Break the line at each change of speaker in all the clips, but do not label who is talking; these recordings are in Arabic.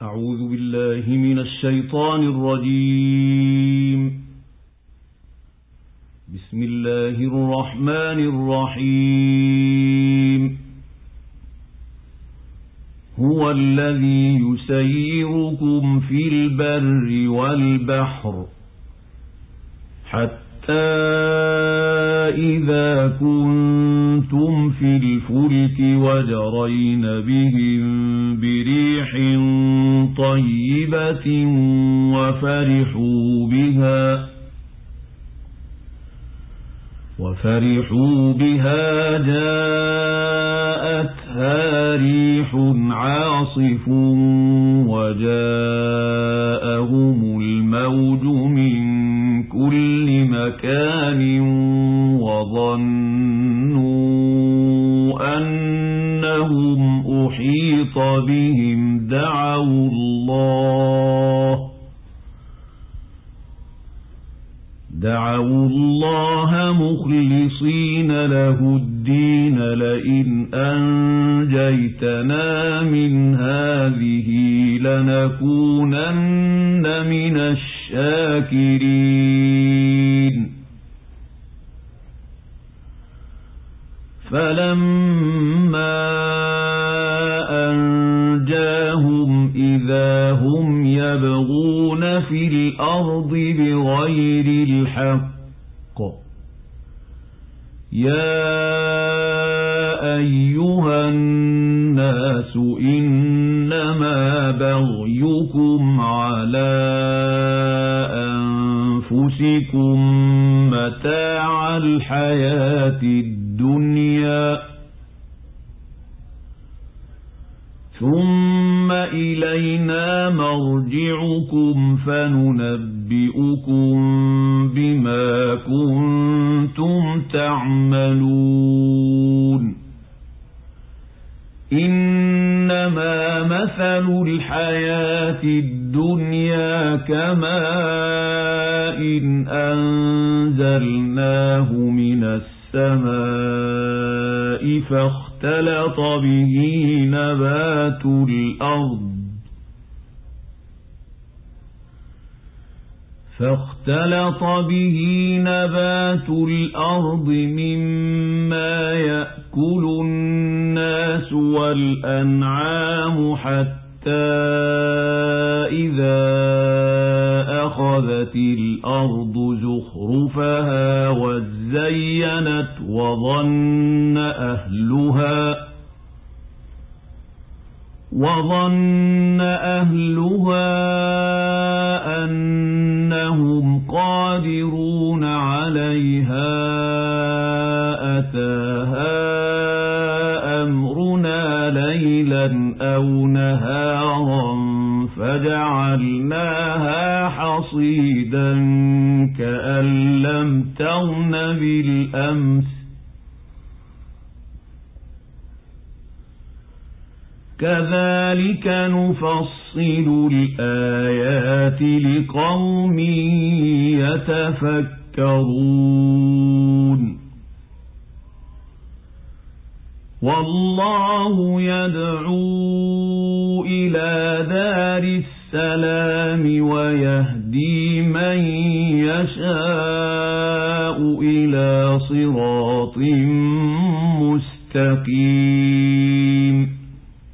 أعوذ بالله من الشيطان الرجيم. بسم الله الرحمن الرحيم. هو الذي يسيركم في البر والبحر حتى إذا كنتم في الفلك وجرين بهم بريح طيبة وفرحوا بها جاءتها ريح عاصف وجاءهم الموج من كل مكان وظنوا أنهم أحيط بهم دعوا الله مخلصين له الدين لئن أنجيتنا من هذه لنكونن من الشاكرين. فلما أنجاهم إذا هم يبغون في الأرض بغير الحق. يا أيها الناس إنما بغيكم على أنفسكم متاع الحياة الدنيا ثم إلينا مرجعكم فننبئكم بما كنتم تعملون. إنما مثل الحياة الدنيا كماء إن أنزلناه من السماء فاختلط به نبات الأرض مما يأكل الناس والأنعام حتى إذا أخذت الأرض زخرفها وزينت وظن أهلها أنهم قادرون عليها أتاها أمرنا ليلا أو نهارا فجعلناها حصيدا كأن لم تغن بالأمس كذلك نفصل الآيات لقوم يتفكرون. والله يدعو إلى دار السلام ويهدي من يشاء إلى صراط مستقيم.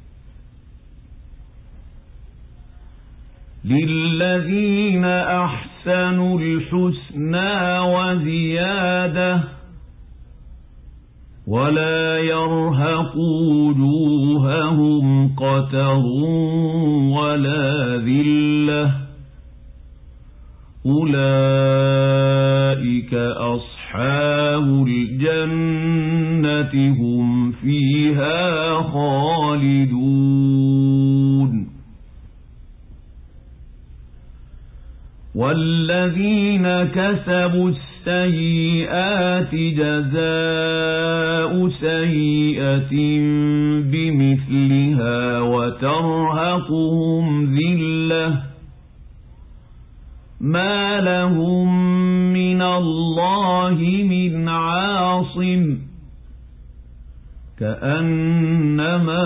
للذين أحسنوا الحسنى وزيادة ولا يرهق وجوههم قتر ولا ذلة أولئك أصحاب الجنة هم فيها خالدون. والذين كسبوا السيئات جزاء سيئة بمثلها وترهقهم ذلة ما لهم من الله من عاصم كأنما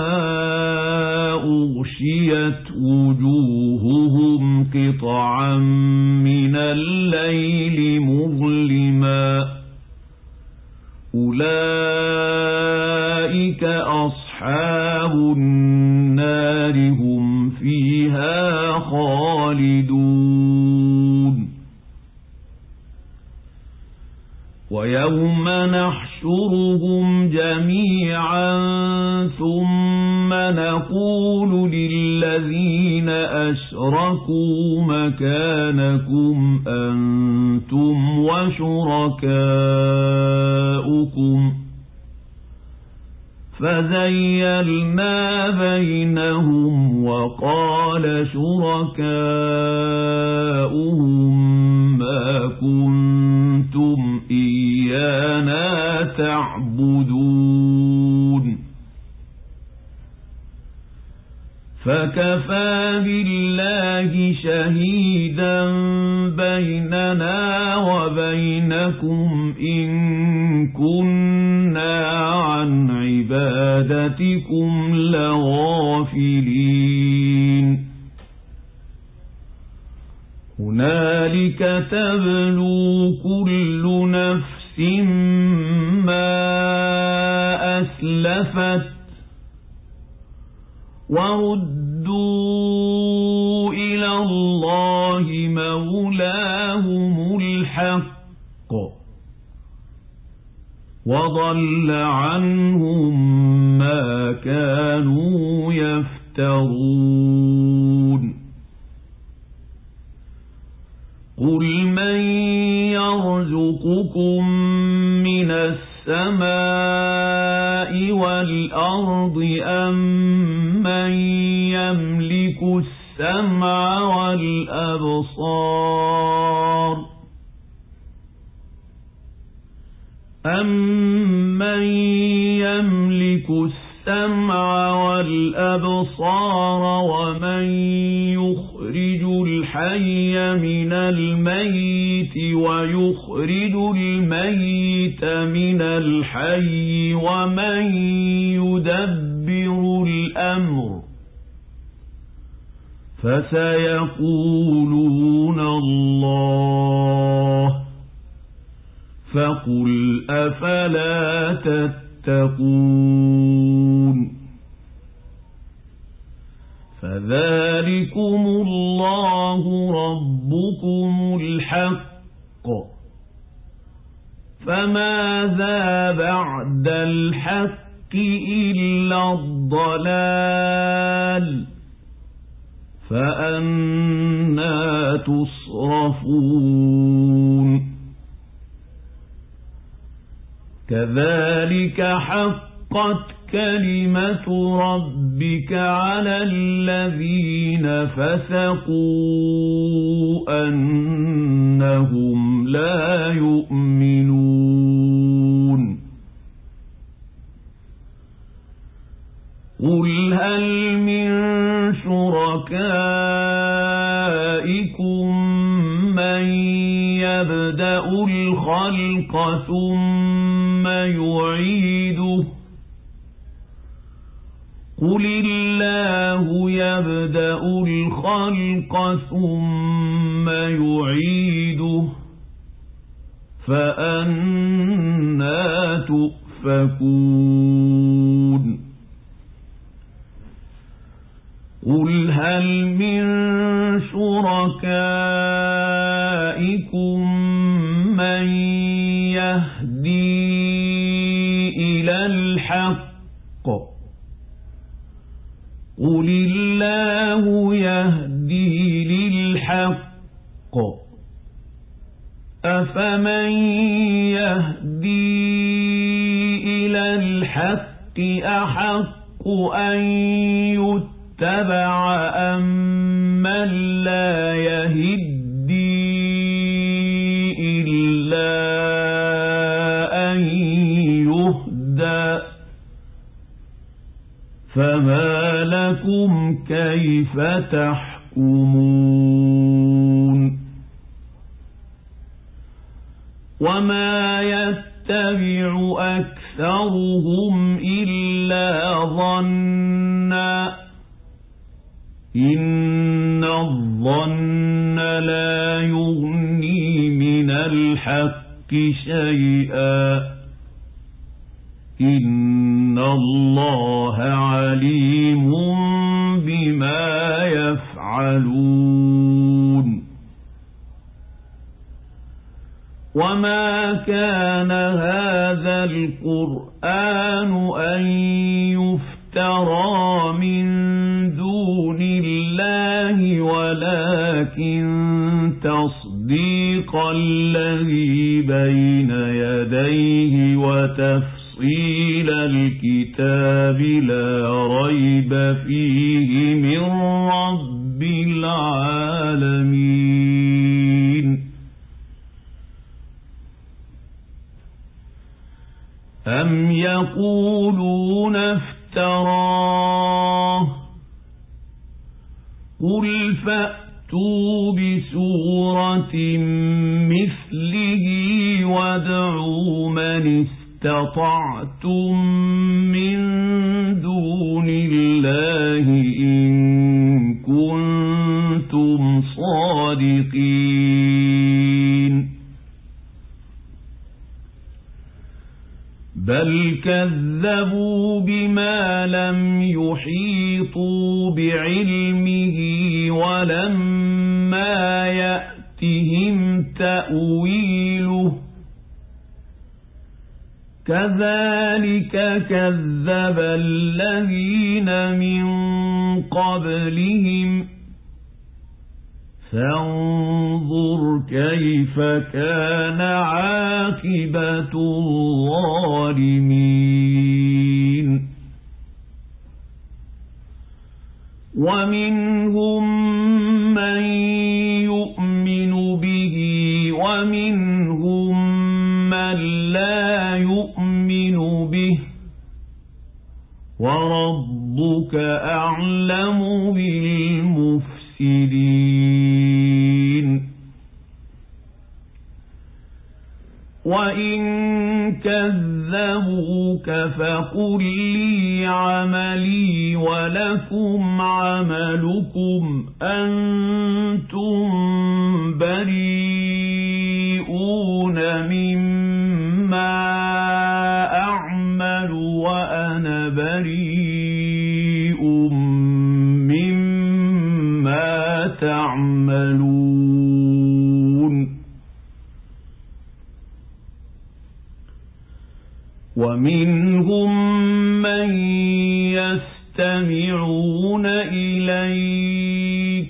أغشيت وجوههم قطعا من الليل مظلما أولئك أصحاب النار هم فيها خالدون ويوم نحشرهم جميعا ثم نقول للذين أشركوا مكانكم أنتم وشركاؤكم فزيلنا بينهم وقال شركاؤهم ما كنتم إيانا تعبدون فكفى بالله شهيدا بيننا وبينكم إن كنا عن عبادتكم لغافلين هنالك تبلو كل نفس ما أسلفت وردوا إلى الله مولاهم الحق وضل عنهم ما كانوا يفترون قل من يرزقكم من السماء والأرض أمن يملك السمع والأبصار أمن يملك السمع والأبصار ومن يخرج الحي من الميت ويخرج الميت من الحي ومن يدبر الأمر فسيقولون الله فقل أفلا تتقون فذلكم الله ربكم الحق فماذا بعد الحق إلا الضلال فأنى تصرفون كذلك حقت كلمة ربك على الذين فسقوا أنهم لا يؤمنون قل هل من شركائكم من يبدأ الخلق ثم يعيده قل الله يبدأ الخلق ثم يعيده فأنى تؤفكون قل هل من شركائكم من يهدي إلى الحق قل الله يهدي للحق أفمن يهدي إلى الحق أحق أن يتبع أمن لا يهدي إلا أن يهدى فما لكم كيف تحكمون وما يتبع أكثرهم إلا ظنا إن الظن لا يغني من الحق شيئا إن الله عليم بما يفعلون وما كان هذا القرآن أن يفترى من دون الله ولكن تصديق الذي بين يديه وتفصيل الكتاب لا ريب فيه من رب العالمين أم يقولون افتراه قل فأتوا بسورة مثله وادعوا من استطعتم من دون الله إن كنتم صادقين بل كذبوا بما لم يحيطوا بعلمه ولما يأتهم تأويله كذلك كذب الذين من قبلهم فانظر كيف كان عاقبة الظالمين ومنهم من يؤمن به ومنهم من لا يؤمن به وربك أعلم بالمفسدين وإن كذبوك فقل لي عملي ولكم عملكم أنتم بريئون مما أعمل وأنا بريء مما تعملون ومنهم من يستمعون إليك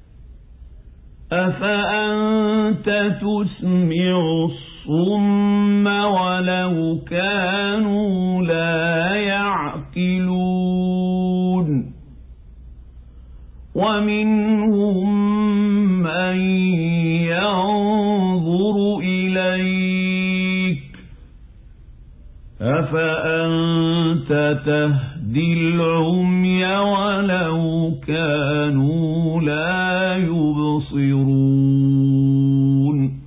أفأنت تسمع الصم ولو كانوا لا يعقلون ومنهم من ينظر إليك أفأنت تهدي العمي ولو كانوا لا يبصرون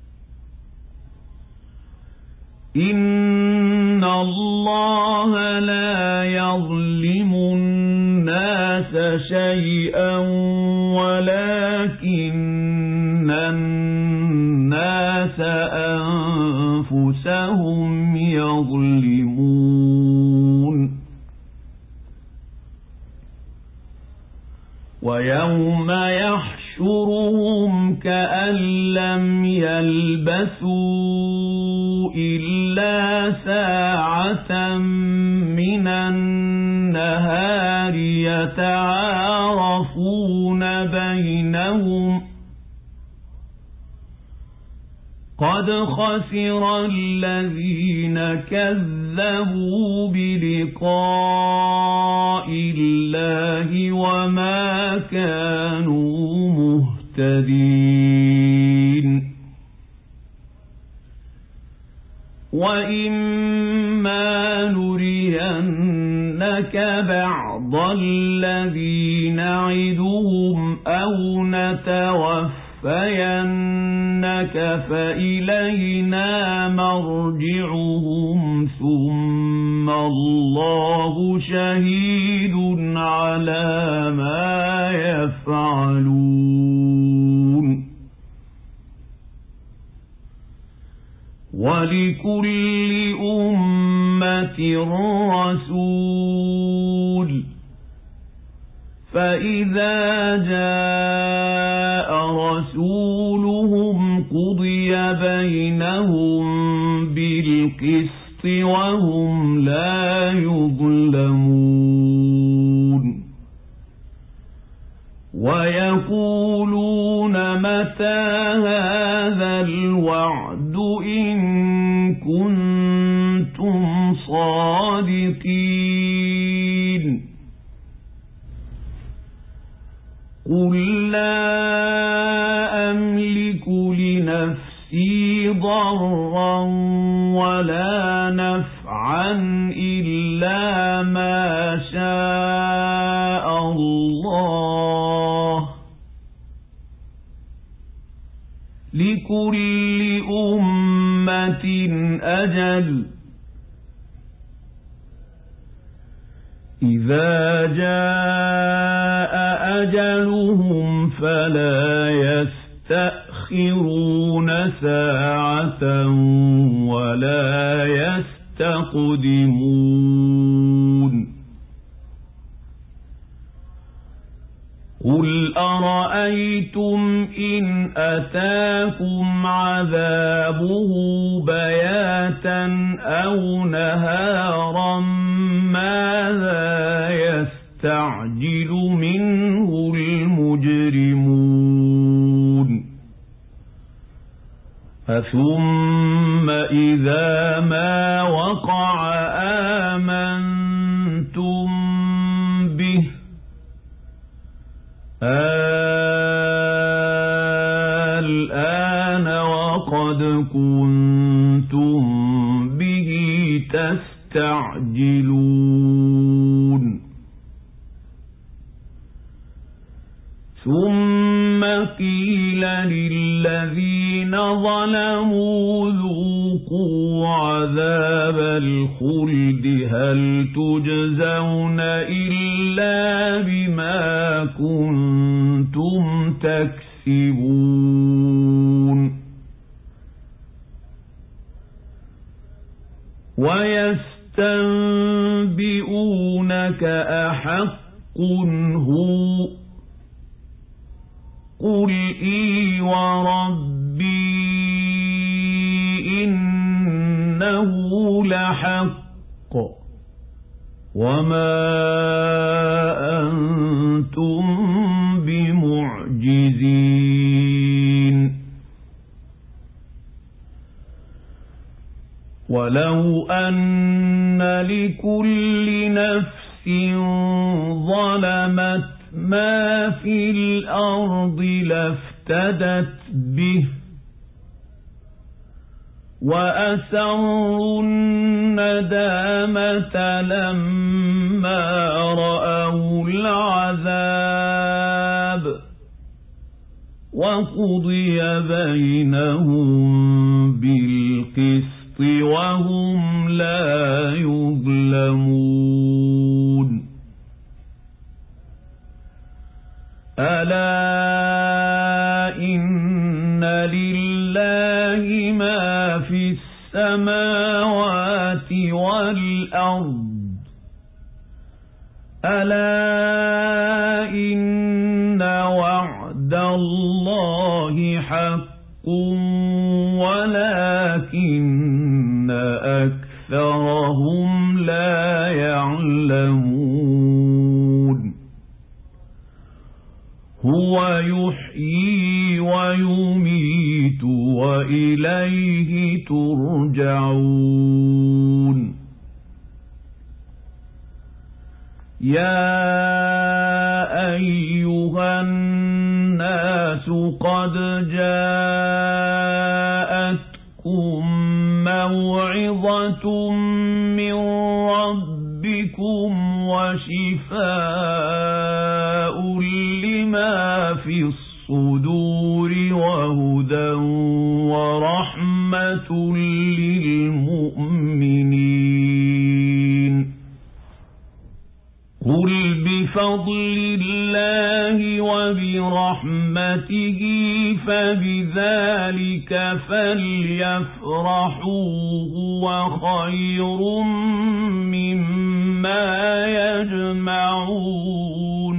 إن الله لا يظلم الناس شيئا ولكن الناس أنفسهم يظلمون ويوم يحشرهم كأن لم يلبثوا إلا ساعة من النهار يتعارفون بينهم قد خسر الذين كذبوا بلقاء الله وما كانوا مهتدين وإما نرينك بعض الذي نعدهم أو نتوفى نتوفينك فإلينا مرجعهم ثم الله شهيد على ما يفعلون ولكل أمة رسول فإذا جاء رسولهم قضي بينهم بالقسط وهم لا يظلمون ويقولون متى هذا الوعد إن كنتم صادقين قل لا أملك لنفسي ضرا ولا نفعا إلا ما شاء الله لكل أمة أجل إذا جاء أجلهم فلا يستأخرون ساعة ولا يستقدمون قل أرأيتم إن أتاكم عذابه بياتا أو نهارا ماذا يستعجل منه المجرمون ثم إذا ما وقع آمنتم به الآن وقد كنتم به تستعجلون ثم قيل للذين ظلموا ذوقوا عذاب الخلد هل تجزون إلا بما كنتم تكسبون ويستنبئونك أحق هو قل إي وربي إنه لحق وما أنتم بمعجزين ولو أن لكل نفس ظلمت ما في الأرض لافتدت به وأسروا الندامة لما رأوا العذاب وقضي بينهم بالقسط وهم لا يظلمون ألا إن لله ما في السماوات والأرض ألا إن وعد الله حق ولكن أكثرهم لا يعلمون هو يحيي ويميت وإليه ترجعون يا أيها الناس قد جاءتكم موعظة من ربكم وشفاء لما في الصدور وهدى ورحمة للمؤمنين قل بفضل الله وبرحمته فبذلك فليفرحوا هو خير مما يجمعون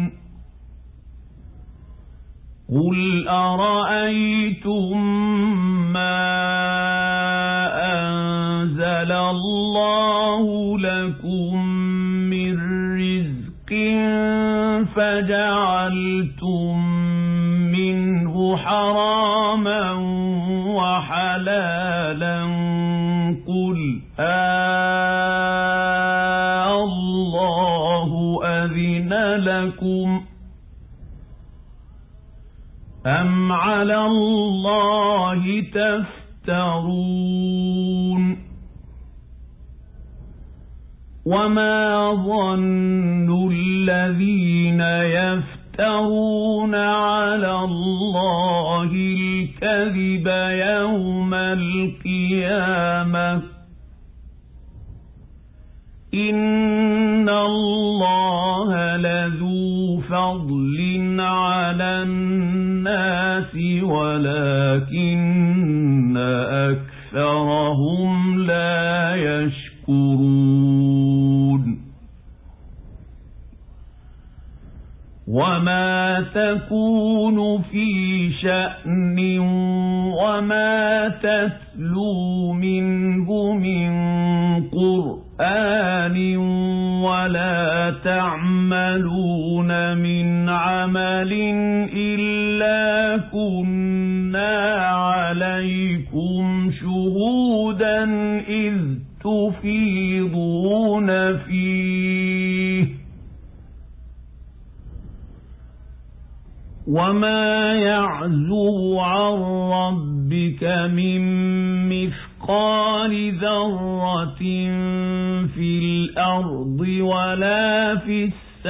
قل أرأيتم ما أنزل الله لكم من رزق فجعلتم منه حراما وحلالا قل الله أذن لكم أم على الله تفترون وما ظن الذين يفترون على الله الكذب يوم القيامة إن الله لذو فضل على الناس ولكن أكثرهم لا يشكرون وما تكون في شأن وما تتلو منه من قرآن ولا تعملون من عمل إلا كنا عليكم شهودا إذ تفيضون فيه وما يعزب عن ربك من مثقال ذرة في الأرض ولا في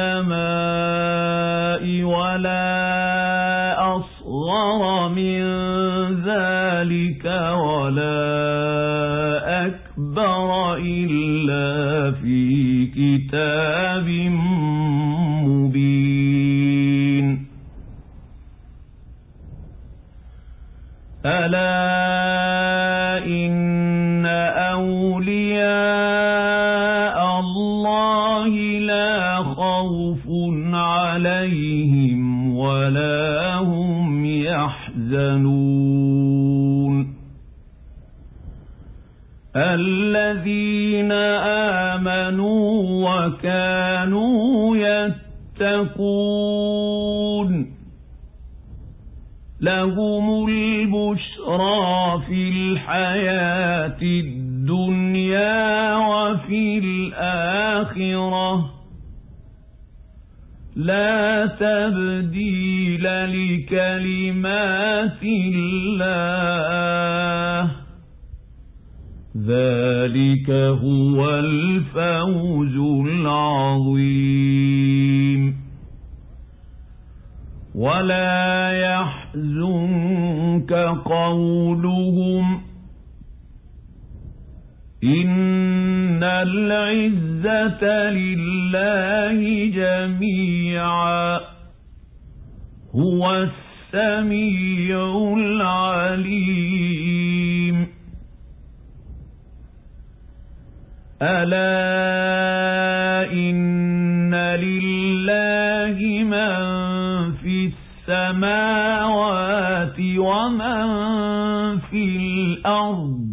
السماء ولا أصغر من ذلك ولا أكبر إلا في كتاب مبين ألا إن أولياء الله لا خوف عليهم ولا هم يحزنون الذين آمنوا وكانوا يتقون لهم البشرى في الحياة الدنيا وفي الآخرة لا تبديل لكلمات الله ذلك هو الفوز العظيم ولا يحزنك قولهم إن العزة لله جميعا هو السميع العليم ألا إن لله من في السماوات ومن في الأرض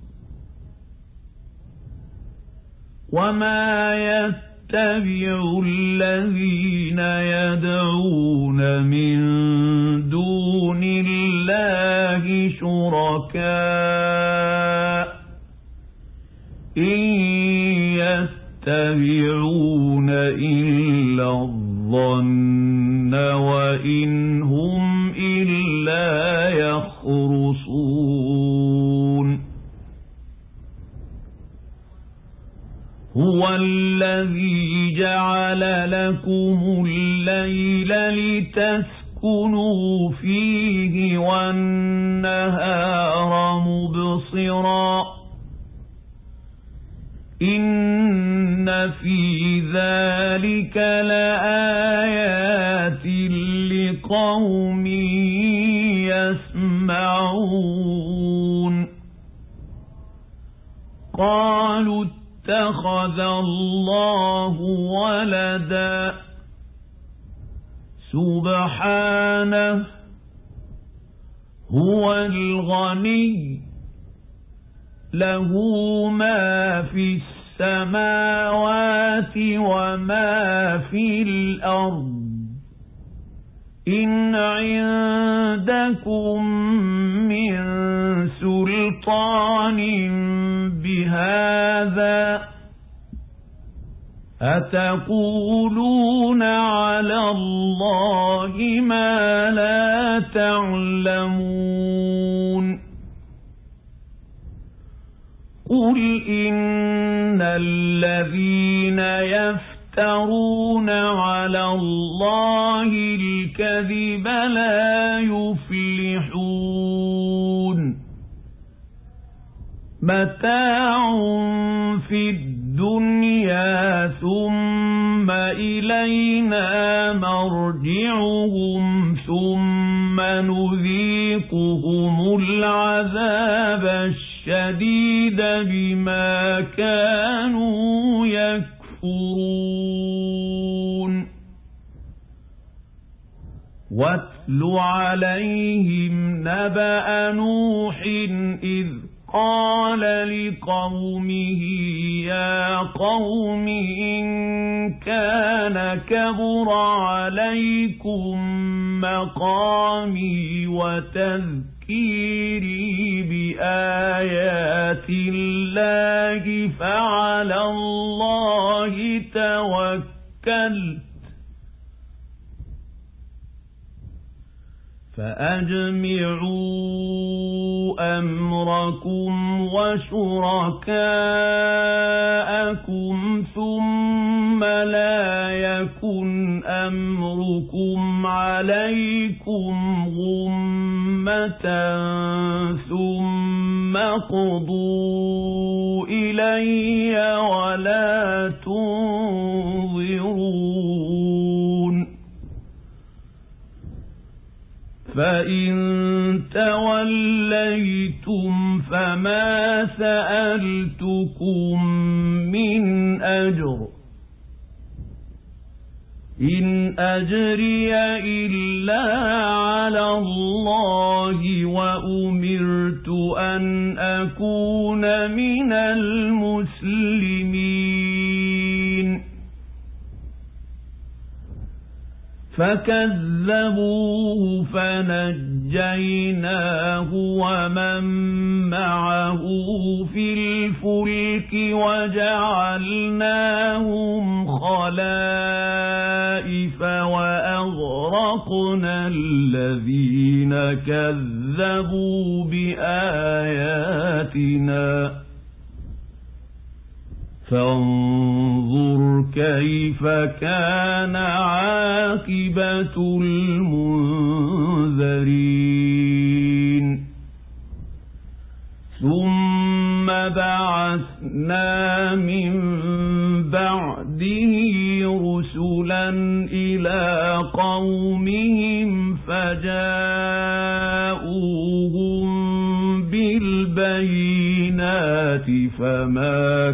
وما يتبع الذين يدعون من دون الله شركاء إن يتبعون إلا الظن وإن هم إلا يخرصون هو الذي جعل لكم الليل لتسكنوا لتسكنوا فيه والنهار مبصرا إن في ذلك لآيات لقوم يسمعون قالوا اتخذ الله ولدا سبحانه هو الغني له ما في السماوات وما في الأرض إن عندكم من سلطان بهذا أتقولون على الله ما لا تعلمون قل إن الذين يفترون على الله الكذب لا يفلحون متاع في الدنيا ثم إلينا مرجعهم ثم نذيقهم العذاب الشديد بما كانوا يكفرون واتل عليهم نبأ نوح إذ قال لقومه يا قوم إن كان كبر عليكم مقامي وتذكيري بآيات الله فعلى الله توكلت فأجمعوا أمركم وشركاءكم ثم لا يكن أمركم عليكم غمة ثم قضوا إلي ولا تنظرون فإن توليتم فما سألتكم من أجر إن أجري إلا على الله وأمرت أن أكون من المسلمين فكذبوه فنجيناه ومن معه في الفلك وجعلناهم خلائف وأغرقنا الذين كذبوا بآياتنا فانظر كيف كان عاقبة المنذرين ثم بعثنا من بعده رسلا إلى قومهم فجاءوهم بالبينات فما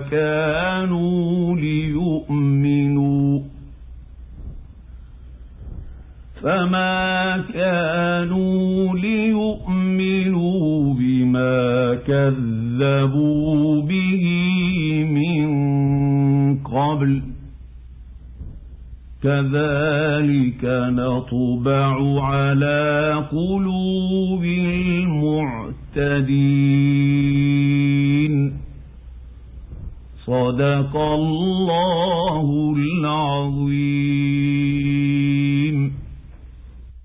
كانوا ليؤمنوا بما كذبوا به من قبل كذلك نطبع على قلوب المعتدين صدق الله العظيم.